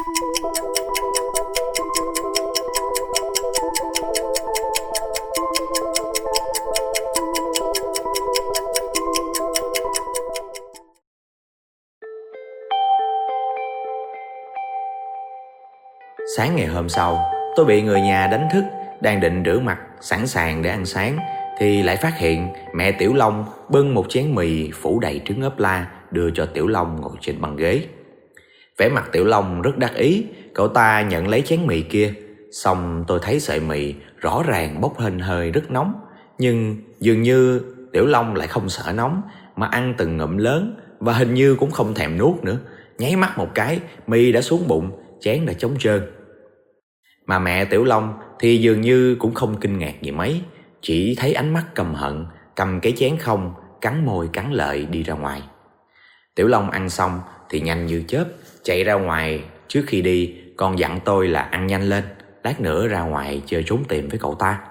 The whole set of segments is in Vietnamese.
Sáng ngày hôm sau, tôi bị người nhà đánh thức, đang định rửa mặt sẵn sàng để ăn sáng thì lại phát hiện mẹ Tiểu Long bưng một chén mì phủ đầy trứng ốp la đưa cho Tiểu Long ngồi trên băng ghế. Vẻ mặt Tiểu Long rất đắc ý, cậu ta nhận lấy chén mì kia. Xong tôi thấy sợi mì rõ ràng bốc lên hơi rất nóng, nhưng dường như Tiểu Long lại không sợ nóng mà ăn từng ngụm lớn và hình như cũng không thèm nuốt nữa. Nháy mắt một cái, mì đã xuống bụng, chén đã trống trơn. Mà mẹ Tiểu Long thì dường như cũng không kinh ngạc gì mấy, chỉ thấy ánh mắt căm hận, cầm cái chén không, cắn môi cắn lợi đi ra ngoài. Tiểu Long ăn xong thì nhanh như chớp chạy ra ngoài, trước khi đi còn dặn tôi là ăn nhanh lên, lát nữa ra ngoài chơi trốn tìm với cậu ta.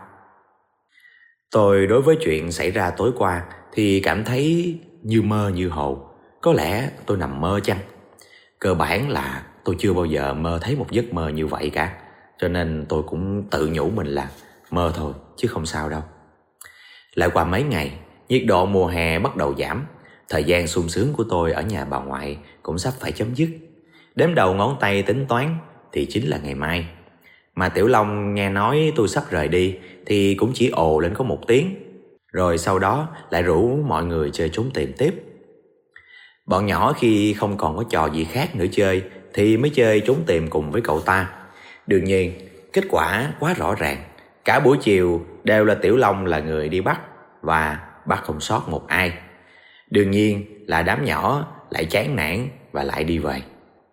Tôi đối với chuyện xảy ra tối qua thì cảm thấy như mơ như hồ. Có lẽ tôi nằm mơ chăng? Cơ bản là tôi chưa bao giờ mơ thấy một giấc mơ như vậy cả, cho nên tôi cũng tự nhủ mình là mơ thôi chứ không sao đâu. Lại qua mấy ngày, nhiệt độ mùa hè bắt đầu giảm. Thời gian sung sướng của tôi ở nhà bà ngoại cũng sắp phải chấm dứt. Đếm đầu ngón tay tính toán thì chính là ngày mai. Mà Tiểu Long nghe nói tôi sắp rời đi thì cũng chỉ ồ lên có 1 tiếng, rồi sau đó lại rủ mọi người chơi trốn tìm tiếp. Bọn nhỏ khi không còn có trò gì khác nữa chơi thì mới chơi trốn tìm cùng với cậu ta. Đương nhiên, kết quả quá rõ ràng. Cả buổi chiều đều là Tiểu Long là người đi bắt và bắt không sót một ai. Đương nhiên là đám nhỏ lại chán nản và lại đi về.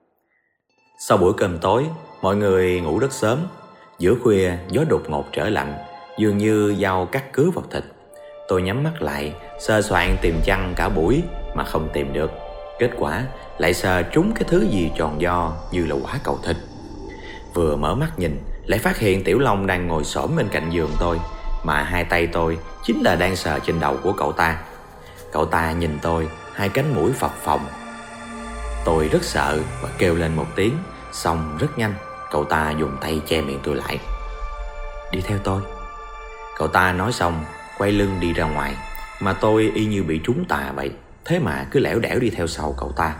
Sau buổi cơm tối, mọi người ngủ rất sớm. Giữa khuya gió đột ngột trở lạnh, dường như dao cắt cứa vào thịt. Tôi nhắm mắt lại, sờ soạn tìm chăn cả buổi mà không tìm được. Kết quả lại sờ trúng cái thứ gì tròn vo như là quả cầu thịt. Vừa mở mắt nhìn, lại phát hiện Tiểu Long đang ngồi xổm bên cạnh giường tôi, mà hai tay tôi chính là đang sờ trên đầu của cậu ta. Cậu ta nhìn tôi, hai cánh mũi phập phồng. Tôi rất sợ và kêu lên một tiếng, xong rất nhanh cậu ta dùng tay che miệng tôi lại. Đi theo tôi. Cậu ta nói xong quay lưng đi ra ngoài, mà tôi y như bị trúng tà vậy, thế mà cứ lẻo đẻo đi theo sau cậu ta.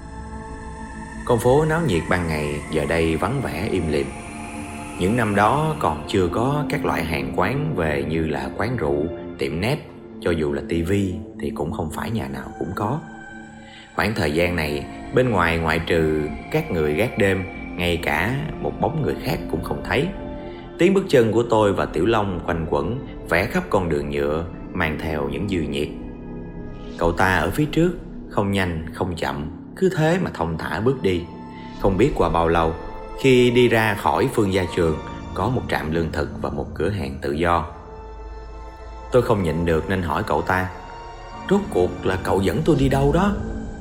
Con phố náo nhiệt ban ngày giờ đây vắng vẻ im lìm. Những năm đó còn chưa có các loại hàng quán về như là quán rượu, tiệm net, cho dù là tivi thì cũng không phải nhà nào cũng có. Khoảng thời gian này, bên ngoài ngoại trừ các người gác đêm, ngay cả một bóng người khác cũng không thấy. Tiếng bước chân của tôi và Tiểu Long quanh quẩn vẽ khắp con đường nhựa, mang theo những dư nhiệt. Cậu ta ở phía trước, không nhanh không chậm, cứ thế mà thong thả bước đi. Không biết qua bao lâu, khi đi ra khỏi Phương Gia Trường, có một trạm lương thực và một cửa hàng tự do. Tôi không nhịn được nên hỏi cậu ta, rốt cuộc là cậu dẫn tôi đi đâu đó?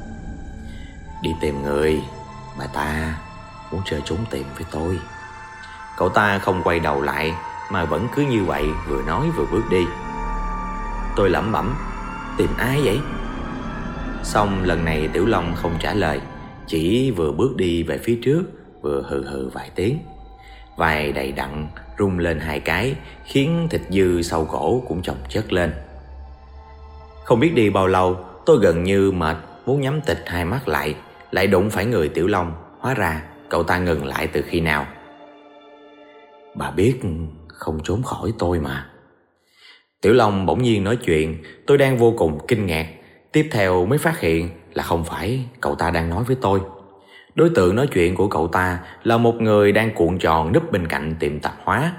Đi tìm người, bà ta muốn chơi trốn tìm với tôi. Cậu ta không quay đầu lại mà vẫn cứ như vậy, vừa nói vừa bước đi. Tôi lẩm bẩm, tìm ai vậy? Xong lần này Tiểu Long không trả lời, chỉ vừa bước đi về phía trước, vừa hừ hừ vài tiếng. Vai đầy đặn rung lên 2 cái, khiến thịt dư sau cổ cũng chồng chất lên. Không biết đi bao lâu, tôi gần như mệt, muốn nhắm tịt hai mắt lại đụng phải người Tiểu Long. Hóa ra cậu ta ngừng lại từ khi nào. Bà biết không trốn khỏi tôi mà. Tiểu Long bỗng nhiên nói chuyện, tôi đang vô cùng kinh ngạc. Tiếp theo mới phát hiện là không phải cậu ta đang nói với tôi. Đối tượng nói chuyện của cậu ta là một người đang cuộn tròn núp bên cạnh tiệm tạp hóa.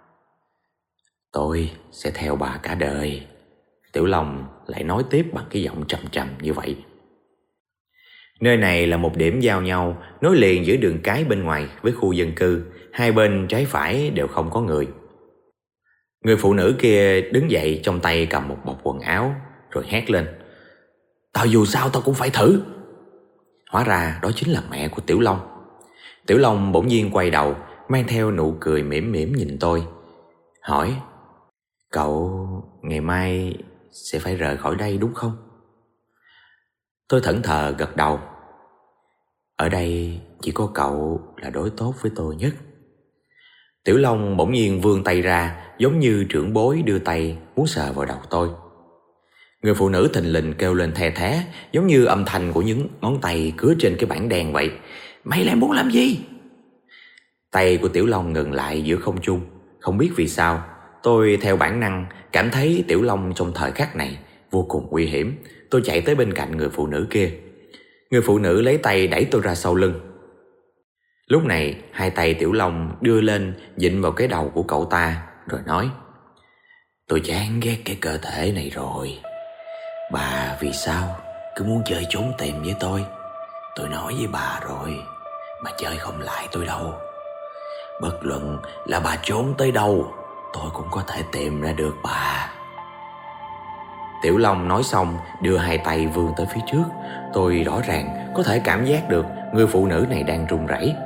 Tôi sẽ theo bà cả đời. Tiểu Long lại nói tiếp bằng cái giọng trầm trầm như vậy. Nơi này là một điểm giao nhau, nối liền giữa đường cái bên ngoài với khu dân cư. Hai bên trái phải đều không có người. Người phụ nữ kia đứng dậy, trong tay cầm một bọc quần áo, rồi hét lên, tao dù sao tao cũng phải thử. Hóa ra đó chính là mẹ của Tiểu Long. Tiểu Long bỗng nhiên quay đầu, mang theo nụ cười mỉm mỉm nhìn tôi, hỏi, cậu ngày mai sẽ phải rời khỏi đây đúng không? Tôi thẫn thờ gật đầu. Ở đây chỉ có cậu là đối tốt với tôi nhất. Tiểu Long bỗng nhiên vươn tay ra, giống như trưởng bối đưa tay muốn sờ vào đầu tôi. Người phụ nữ thình lình kêu lên the thé, giống như âm thanh của những ngón tay cứa trên cái bảng đen vậy. Mày lại muốn làm gì? Tay của Tiểu Long ngừng lại giữa không trung. Không biết vì sao, tôi theo bản năng cảm thấy Tiểu Long trong thời khắc này vô cùng nguy hiểm. Tôi chạy tới bên cạnh người phụ nữ kia. Người phụ nữ lấy tay đẩy tôi ra sau lưng. Lúc này, hai tay Tiểu Long đưa lên dịnh vào cái đầu của cậu ta, rồi nói: Tôi chán ghét cái cơ thể này rồi. Bà vì sao cứ muốn chơi trốn tìm với tôi? Tôi nói với bà rồi, bà chơi không lại tôi đâu. Bất luận là bà trốn tới đâu, tôi cũng có thể tìm ra được bà. Tiểu Long nói xong đưa hai tay vươn tới phía trước. Tôi rõ ràng có thể cảm giác được người phụ nữ này đang run rẩy.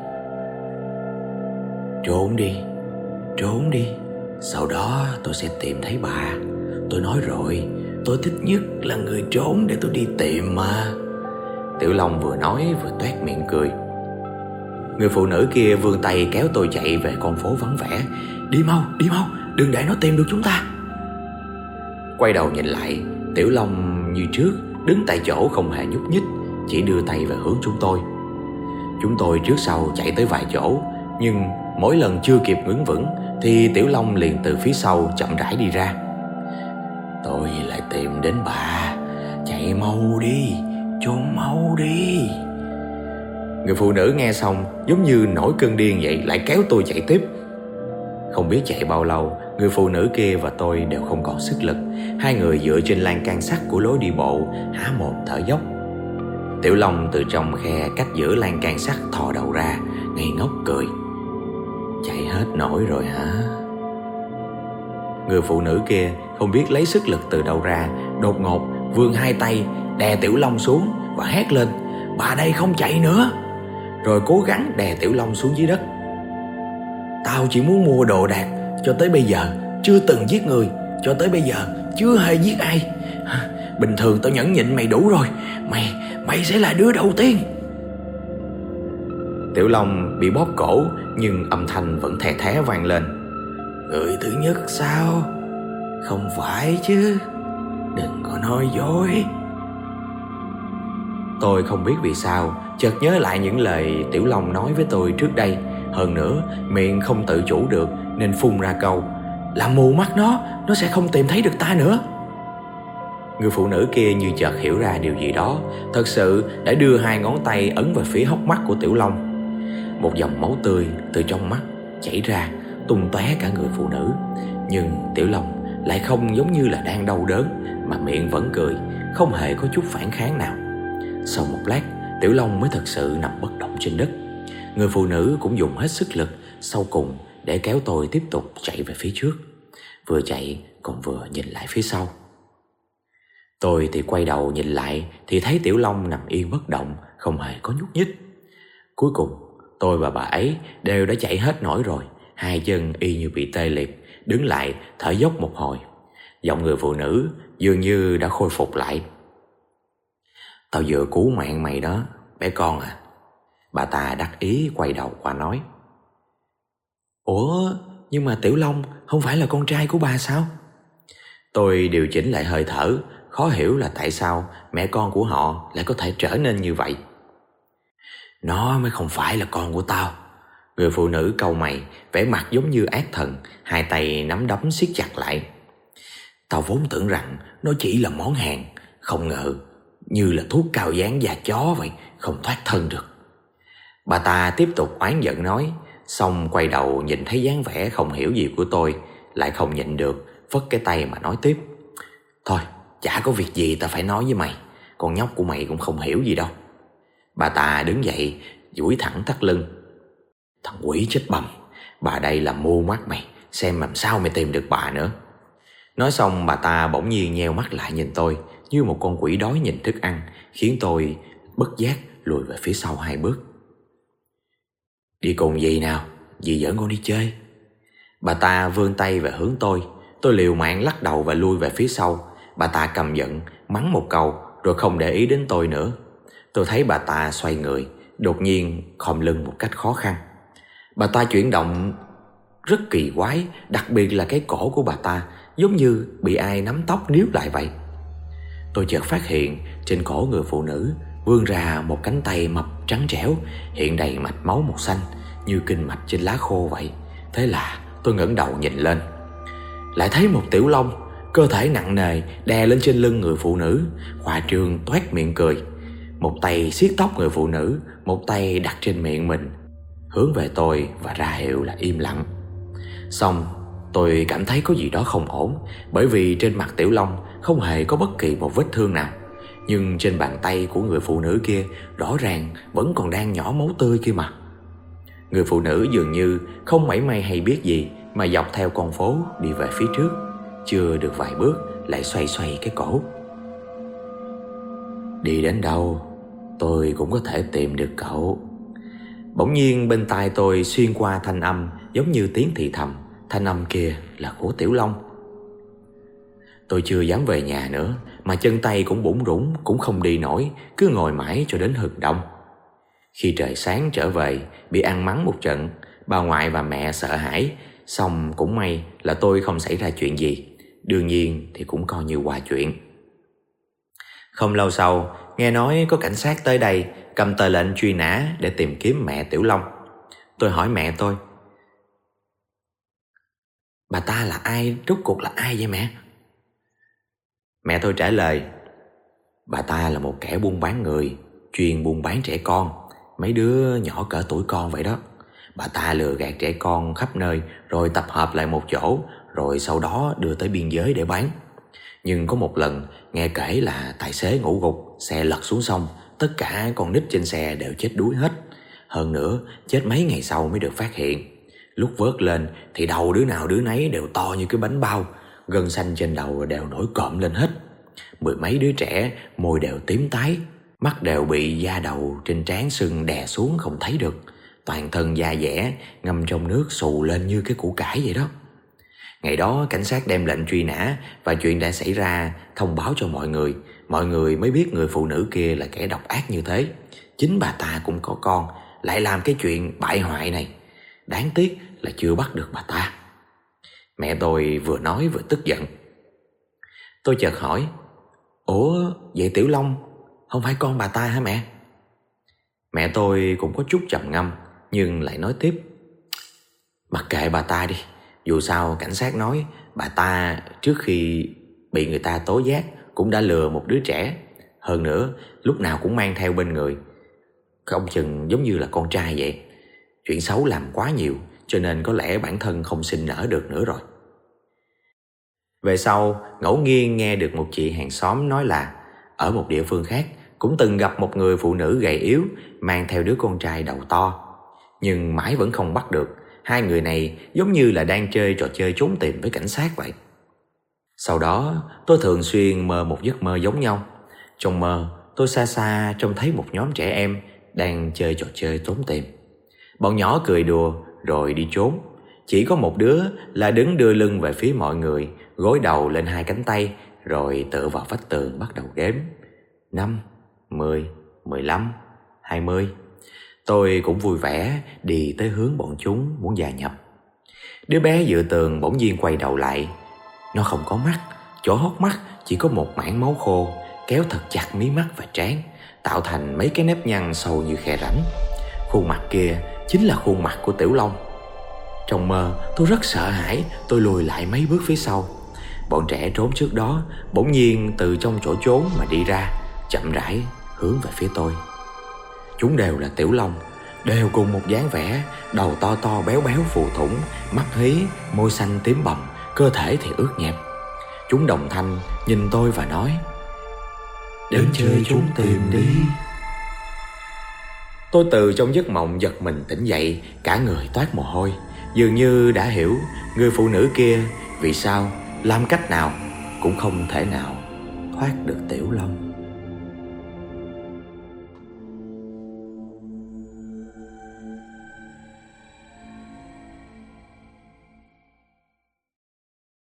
Trốn đi, sau đó tôi sẽ tìm thấy bà. Tôi nói rồi, tôi thích nhất là người trốn để tôi đi tìm mà. Tiểu Long vừa nói vừa toét miệng cười. Người phụ nữ kia vươn tay kéo tôi chạy về con phố vắng vẻ. Đi mau, đừng để nó tìm được chúng ta. Quay đầu nhìn lại, Tiểu Long như trước đứng tại chỗ không hề nhúc nhích, chỉ đưa tay về hướng chúng tôi. Chúng tôi trước sau chạy tới vài chỗ, nhưng mỗi lần chưa kịp đứng vững thì Tiểu Long liền từ phía sau chậm rãi đi ra. Tôi lại tìm đến bà, chạy mau đi, trốn mau đi. Người phụ nữ nghe xong giống như nổi cơn điên vậy, lại kéo tôi chạy tiếp. Không biết chạy bao lâu, người phụ nữ kia và tôi đều không còn sức lực. Hai người dựa trên lan can sắt của lối đi bộ, há mồm thở dốc. Tiểu Long từ trong khe cách giữa lan can sắt thò đầu ra, ngây ngốc cười. Chạy hết nổi rồi hả? Người phụ nữ kia không biết lấy sức lực từ đâu ra, đột ngột vươn hai tay đè Tiểu Long xuống và hét lên: Bà đây không chạy nữa! Rồi cố gắng đè Tiểu Long xuống dưới đất. Tao chỉ muốn mua đồ đạc, cho tới bây giờ chưa từng giết người, cho tới bây giờ chưa hề giết ai. Bình thường tao nhẫn nhịn mày đủ rồi, mày sẽ là đứa đầu tiên. Tiểu Long bị bóp cổ, nhưng âm thanh vẫn the thé vang lên. Người thứ nhất sao? Không phải chứ, đừng có nói dối. Tôi không biết vì sao chợt nhớ lại những lời Tiểu Long nói với tôi trước đây. Hơn nữa miệng không tự chủ được nên phun ra câu: làm mù mắt nó sẽ không tìm thấy được ta nữa. Người phụ nữ kia như chợt hiểu ra điều gì đó, thật sự đã đưa hai ngón tay ấn vào phía hốc mắt của Tiểu Long. Một dòng máu tươi từ trong mắt chảy ra tung tóe cả người phụ nữ. Nhưng Tiểu Long lại không giống như là đang đau đớn, mà miệng vẫn cười, không hề có chút phản kháng nào. Sau một lát, Tiểu Long mới thật sự nằm bất động trên đất. Người phụ nữ cũng dùng hết sức lực sau cùng để kéo tôi tiếp tục chạy về phía trước. Vừa chạy còn vừa nhìn lại phía sau. Tôi thì quay đầu nhìn lại thì thấy Tiểu Long nằm yên bất động, không hề có nhúc nhích. Cuối cùng tôi và bà ấy đều đã chạy hết nổi rồi. Hai chân y như bị tê liệt, đứng lại thở dốc một hồi. Giọng người phụ nữ dường như đã khôi phục lại. Tao vừa cứu mạng mày đó, bé con à. Bà ta đắc ý quay đầu qua nói. Ủa, nhưng mà Tiểu Long không phải là con trai của bà sao? Tôi điều chỉnh lại hơi thở, khó hiểu là tại sao mẹ con của họ lại có thể trở nên như vậy. Nó mới không phải là con của tao. Người phụ nữ cau mày, vẻ mặt giống như ác thần, hai tay nắm đấm siết chặt lại. Tao vốn tưởng rằng nó chỉ là món hàng, không ngờ như là thuốc cao dán da chó vậy, không thoát thân được. Bà ta tiếp tục oán giận nói, xong quay đầu nhìn thấy dáng vẻ không hiểu gì của tôi, lại không nhịn được, phất cái tay mà nói tiếp. Thôi, chả có việc gì ta phải nói với mày, con nhóc của mày cũng không hiểu gì đâu. Bà ta đứng dậy, duỗi thẳng thắt lưng. Thằng quỷ chết bầm, bà đây làm mù mắt mày, xem làm sao mày tìm được bà nữa. Nói xong bà ta bỗng nhiên nheo mắt lại nhìn tôi như một con quỷ đói nhìn thức ăn, khiến tôi bất giác lùi về phía sau 2 bước. Đi cùng dì nào, dì dẫn con đi chơi. Bà ta vươn tay về hướng tôi liều mạng lắc đầu và lui về phía sau. Bà ta căm giận mắng một câu rồi không để ý đến tôi nữa. Tôi thấy bà ta xoay người đột nhiên khom lưng một cách khó khăn. Bà ta chuyển động rất kỳ quái, đặc biệt là cái cổ của bà ta giống như bị ai nắm tóc níu lại vậy. Tôi chợt phát hiện trên cổ người phụ nữ vươn ra một cánh tay mập trắng trẻo, hiện đầy mạch máu màu xanh như kinh mạch trên lá khô vậy. Thế là tôi ngẩng đầu nhìn lên, lại thấy một Tiểu Long cơ thể nặng nề đè lên trên lưng người phụ nữ, khoa trương toét miệng cười. Một tay siết tóc người phụ nữ, một tay đặt trên miệng mình, hướng về tôi và ra hiệu là im lặng. Xong tôi cảm thấy có gì đó không ổn, bởi vì trên mặt Tiểu Long không hề có bất kỳ một vết thương nào, nhưng trên bàn tay của người phụ nữ kia rõ ràng vẫn còn đang nhỏ máu tươi kia mà. Người phụ nữ dường như không mảy may hay biết gì mà dọc theo con phố đi về phía trước. Chưa được vài bước lại xoay xoay cái cổ. Đi đến đâu tôi cũng có thể tìm được cậu. Bỗng nhiên bên tai tôi xuyên qua thanh âm giống như tiếng thì thầm. Thanh âm kia là của Tiểu Long. Tôi chưa dám về nhà nữa, mà chân tay cũng bủn rủn, cũng không đi nổi, cứ ngồi mãi cho đến hừng đông. Khi trời sáng trở về, bị ăn mắng một trận, bà ngoại và mẹ sợ hãi. Xong cũng may là tôi không xảy ra chuyện gì, đương nhiên thì cũng coi như qua chuyện. Không lâu sau, nghe nói có cảnh sát tới đây cầm tờ lệnh truy nã để tìm kiếm mẹ Tiểu Long. Tôi hỏi mẹ tôi, bà ta là ai, rốt cuộc là ai vậy mẹ? Mẹ tôi trả lời, bà ta là một kẻ buôn bán người, chuyên buôn bán trẻ con, mấy đứa nhỏ cỡ tuổi con vậy đó. Bà ta lừa gạt trẻ con khắp nơi, rồi tập hợp lại một chỗ, rồi sau đó đưa tới biên giới để bán. Nhưng có một lần nghe kể là tài xế ngủ gục, xe lật xuống sông, tất cả con nít trên xe đều chết đuối hết. Hơn nữa chết mấy ngày sau mới được phát hiện. Lúc vớt lên thì đầu đứa nào đứa nấy đều to như cái bánh bao, gân xanh trên đầu đều nổi cộm lên hết. Mười mấy đứa trẻ môi đều tím tái, mắt đều bị da đầu trên trán sưng đè xuống không thấy được, toàn thân da dẻ ngâm trong nước xù lên như cái củ cải vậy đó. Ngày đó cảnh sát đem lệnh truy nã và chuyện đã xảy ra thông báo cho mọi người mới biết người phụ nữ kia là kẻ độc ác như thế. Chính bà ta cũng có con, lại làm cái chuyện bại hoại này. Đáng tiếc là chưa bắt được bà ta. Mẹ tôi vừa nói vừa tức giận. Tôi chợt hỏi, ủa vậy Tiểu Long không phải con bà ta hả mẹ? Mẹ tôi cũng có chút trầm ngâm, nhưng lại nói tiếp, mặc kệ bà ta đi, dù sao cảnh sát nói bà ta trước khi bị người ta tố giác cũng đã lừa một đứa trẻ. Hơn nữa lúc nào cũng mang theo bên người, không chừng giống như là con trai vậy. Chuyện xấu làm quá nhiều, cho nên có lẽ bản thân không sinh nở được nữa rồi. Về sau ngẫu nhiên nghe được một chị hàng xóm nói là ở một địa phương khác cũng từng gặp một người phụ nữ gầy yếu mang theo đứa con trai đầu to, nhưng mãi vẫn không bắt được. Hai người này giống như là đang chơi trò chơi trốn tìm với cảnh sát vậy. Sau đó tôi thường xuyên mơ một giấc mơ giống nhau. Trong mơ tôi xa xa trông thấy một nhóm trẻ em đang chơi trò chơi trốn tìm. Bọn nhỏ cười đùa rồi đi trốn. Chỉ có một đứa là đứng đưa lưng về phía mọi người, gối đầu lên hai cánh tay, rồi tựa vào vách tường bắt đầu đếm 5, 10, 15, 20. Tôi cũng vui vẻ đi tới hướng bọn chúng muốn gia nhập. Đứa bé dựa tường bỗng nhiên quay đầu lại. Nó không có mắt, chỗ hốc mắt chỉ có một mảng máu khô kéo thật chặt mí mắt và trán, tạo thành mấy cái nếp nhăn sâu như khe rãnh. Khuôn mặt kia chính là khuôn mặt của Tiểu Long. Trong mơ tôi rất sợ hãi, tôi lùi lại mấy bước phía sau. Bọn trẻ trốn trước đó bỗng nhiên từ trong chỗ trốn mà đi ra, chậm rãi hướng về phía tôi. Chúng đều là Tiểu Long, đều cùng một dáng vẻ, đầu to to béo béo phù thủng, mắt hí, môi xanh tím bầm, cơ thể thì ướt nhẹp. Chúng đồng thanh nhìn tôi và nói, đến chơi trốn tìm đi. Tôi từ trong giấc mộng giật mình tỉnh dậy, cả người toát mồ hôi. Dường như đã hiểu người phụ nữ kia vì sao, làm cách nào cũng không thể nào thoát được Tiểu Long.